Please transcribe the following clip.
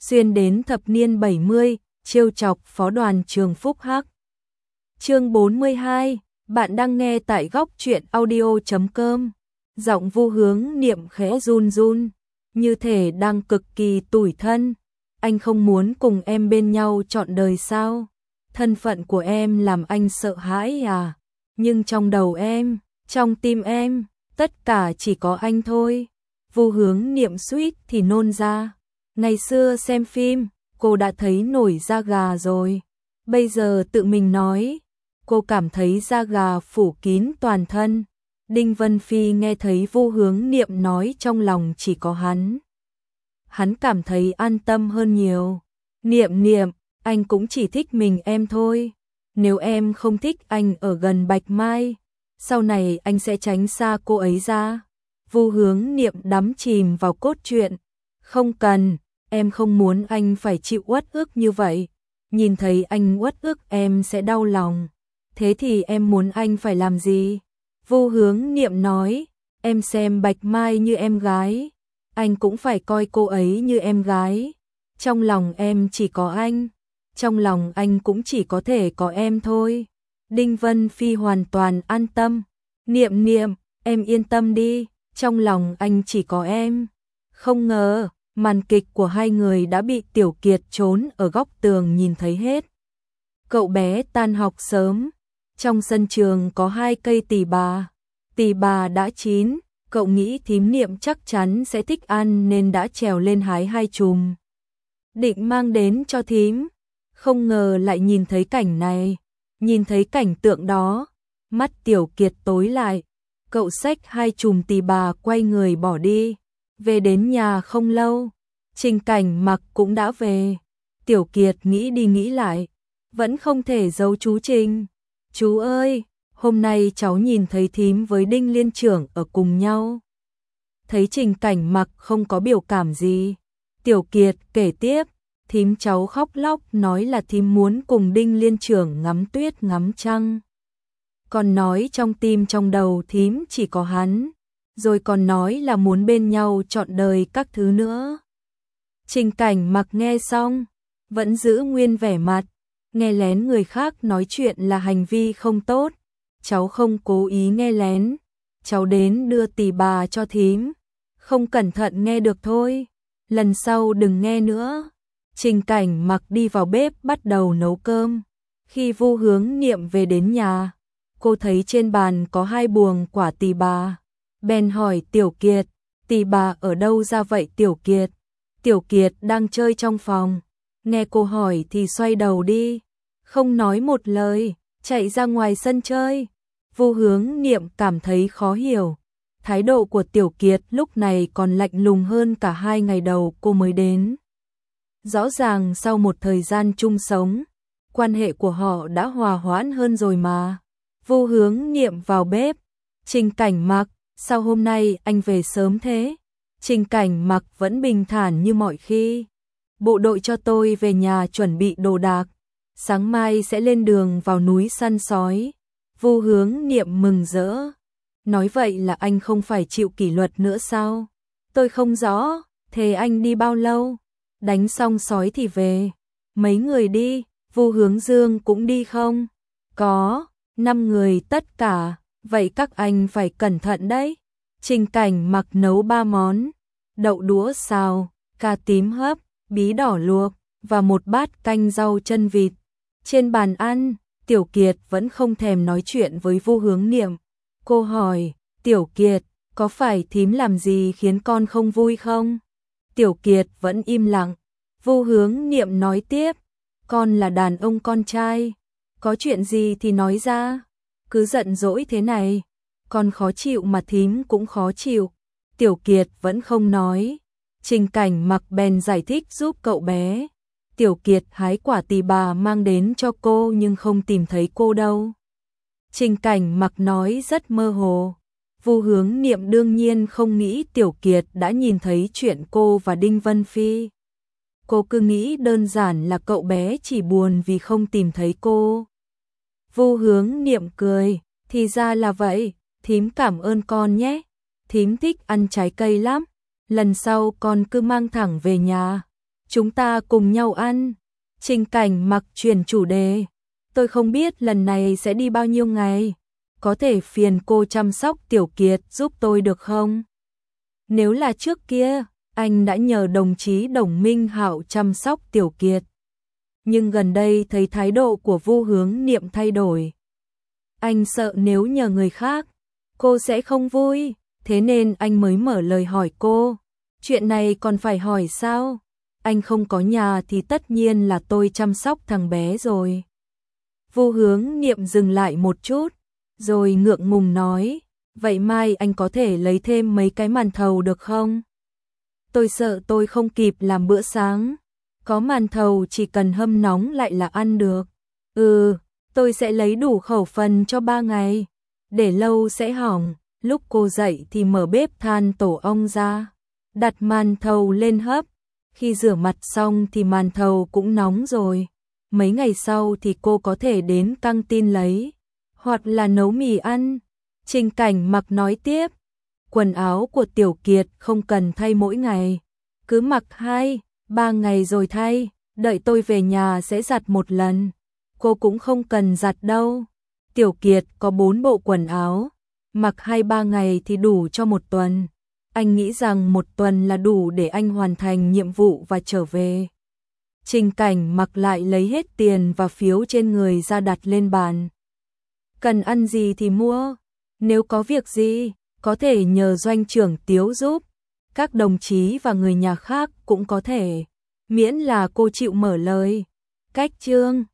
xuyên đến thập niên 70, trêu chọc phó đoàn trường Phúc Hắc. Chương 42, bạn đang nghe tại góc truyện audio.com. Giọng Vu Hướng Niệm khẽ run run, như thể đang cực kỳ tủi thân. Anh không muốn cùng em bên nhau trọn đời sao? Thân phận của em làm anh sợ hãi à? Nhưng trong đầu em, trong tim em, tất cả chỉ có anh thôi. Vu Hướng Niệm suýt thì nôn ra. Ngày xưa xem phim, cô đã thấy nổi da gà rồi. Bây giờ tự mình nói, cô cảm thấy da gà phủ kín toàn thân. Đinh Vân Phi nghe thấy Vu Hướng Niệm nói trong lòng chỉ có hắn. Hắn cảm thấy an tâm hơn nhiều. Niệm Niệm, anh cũng chỉ thích mình em thôi. Nếu em không thích anh ở gần Bạch Mai, sau này anh sẽ tránh xa cô ấy ra. Vu Hướng Niệm đắm chìm vào cốt truyện. Không cần, em không muốn anh phải chịu uất ức như vậy. Nhìn thấy anh uất ức em sẽ đau lòng. Thế thì em muốn anh phải làm gì? Vu Hướng Niệm nói, em xem Bạch Mai như em gái, anh cũng phải coi cô ấy như em gái. Trong lòng em chỉ có anh, trong lòng anh cũng chỉ có thể có em thôi. Đinh Vân Phi hoàn toàn an tâm. Niệm Niệm, em yên tâm đi, trong lòng anh chỉ có em. Không ngờ, màn kịch của hai người đã bị Tiểu Kiệt trốn ở góc tường nhìn thấy hết. Cậu bé tan học sớm. Trong sân trường có 2 cây tỳ bà đã chín, cậu nghĩ thím Niệm chắc chắn sẽ thích ăn nên đã trèo lên hái 2 chùm. Định mang đến cho thím, không ngờ lại nhìn thấy cảnh này, nhìn thấy cảnh tượng đó, mắt Tiểu Kiệt tối lại, cậu xách 2 chùm tỳ bà quay người bỏ đi. Về đến nhà không lâu, Trình Cảnh Mặc cũng đã về. Tiểu Kiệt nghĩ đi nghĩ lại, vẫn không thể giấu chú Trình. Chú ơi, hôm nay cháu nhìn thấy thím với Đinh Liên trưởng ở cùng nhau. Thấy Trình Cảnh Mặc không có biểu cảm gì. Tiểu Kiệt kể tiếp, thím cháu khóc lóc nói là thím muốn cùng Đinh Liên trưởng ngắm tuyết ngắm trăng. Còn nói trong tim trong đầu thím chỉ có hắn. Rồi còn nói là muốn bên nhau trọn đời các thứ nữa. Trình Cảnh Mặc nghe xong, vẫn giữ nguyên vẻ mặt. Nghe lén người khác nói chuyện là hành vi không tốt. Cháu không cố ý nghe lén. Cháu đến đưa tỳ bà cho thím. Không cẩn thận nghe được thôi. Lần sau đừng nghe nữa. Trình Cảnh Mặc đi vào bếp bắt đầu nấu cơm. Khi Vu Hướng Niệm về đến nhà, cô thấy trên bàn có 2 buồng quả tỳ bà. Bèn hỏi Tiểu Kiệt, tỳ bà ở đâu ra vậy Tiểu Kiệt? Tiểu Kiệt đang chơi trong phòng. Nghe cô hỏi thì xoay đầu đi, không nói một lời, chạy ra ngoài sân chơi. Vu Hướng Niệm cảm thấy khó hiểu. Thái độ của Tiểu Kiệt lúc này còn lạnh lùng hơn cả 2 ngày đầu cô mới đến. Rõ ràng sau một thời gian chung sống, quan hệ của họ đã hòa hoãn hơn rồi mà. Vu Hướng Niệm vào bếp. Trình Cảnh Mặc, sao hôm nay anh về sớm thế? Trình Cảnh Mặc vẫn bình thản như mọi khi. Bộ đội cho tôi về nhà chuẩn bị đồ đạc. Sáng mai sẽ lên đường vào núi săn sói. Vu Hướng Niệm mừng rỡ. Nói vậy là anh không phải chịu kỷ luật nữa sao? Tôi không rõ, thế anh đi bao lâu? Đánh xong sói thì về. Mấy người đi, Vu Hướng Dương cũng đi không? Có, 5 người tất cả, vậy các anh phải cẩn thận đấy. Trình Cảnh Mặc nấu 3 món, đậu đũa xào, cà tím hấp, bí đỏ luộc và một bát canh rau chân vịt. Trên bàn ăn, Tiểu Kiệt vẫn không thèm nói chuyện với Vu Hướng Niệm. Cô hỏi, Tiểu Kiệt, có phải thím làm gì khiến con không vui không? Tiểu Kiệt vẫn im lặng. Vu Hướng Niệm nói tiếp, con là đàn ông con trai, có chuyện gì thì nói ra, cứ giận dỗi thế này, con khó chịu mà thím cũng khó chịu. Tiểu Kiệt vẫn không nói. Trình Cảnh Mặc bèn giải thích giúp cậu bé. Tiểu Kiệt hái quả tỳ bà mang đến cho cô nhưng không tìm thấy cô đâu. Trình Cảnh Mặc nói rất mơ hồ. Vu Hướng Niệm đương nhiên không nghĩ Tiểu Kiệt đã nhìn thấy chuyện cô và Đinh Vân Phi. Cô cứ nghĩ đơn giản là cậu bé chỉ buồn vì không tìm thấy cô. Vu Hướng Niệm cười, thì ra là vậy, thím cảm ơn con nhé. Thím thích ăn trái cây lắm, lần sau con cứ mang thẳng về nhà. chúng ta cùng nhau ăn. Trình Cảnh Mặc chuyển chủ đề. Tôi không biết lần này sẽ đi bao nhiêu ngày. Có thể phiền cô chăm sóc Tiểu Kiệt giúp tôi được không? Nếu là trước kia, anh đã nhờ đồng chí Đồng Minh Hạo chăm sóc Tiểu Kiệt. Nhưng gần đây thấy thái độ của Vu Hướng Niệm thay đổi. Anh sợ nếu nhờ người khác, cô sẽ không vui, thế nên anh mới mở lời hỏi cô. Chuyện này còn phải hỏi sao? Anh không có nhà thì tất nhiên là tôi chăm sóc thằng bé rồi. Vu Hướng Niệm dừng lại một chút, rồi ngượng ngùng nói, vậy mai anh có thể lấy thêm mấy cái màn thầu được không? Tôi sợ tôi không kịp làm bữa sáng. Có màn thầu chỉ cần hâm nóng lại là ăn được. Tôi sẽ lấy đủ khẩu phần cho 3 ngày. Để lâu sẽ hỏng. Lúc cô dậy thì mở bếp than tổ ong ra, đặt màn thầu lên hấp. Khi rửa mặt xong thì màn thầu cũng nóng rồi. Mấy ngày sau thì cô có thể đến căng tin lấy, hoặc là nấu mì ăn. Trình Cảnh Mặc nói tiếp, quần áo của Tiểu Kiệt không cần thay mỗi ngày, cứ mặc 2-3 ngày rồi thay, đợi tôi về nhà sẽ giặt một lần. Cô cũng không cần giặt đâu. Tiểu Kiệt có 4 bộ quần áo, mặc 2-3 ngày thì đủ cho một tuần. Anh nghĩ rằng một tuần là đủ để anh hoàn thành nhiệm vụ và trở về. Trình Cảnh Mặc lại lấy hết tiền và phiếu trên người ra đặt lên bàn. Cần ăn gì thì mua, nếu có việc gì, có thể nhờ doanh trưởng Tiếu giúp. Các đồng chí và người nhà khác cũng có thể, miễn là cô chịu mở lời. Cách chương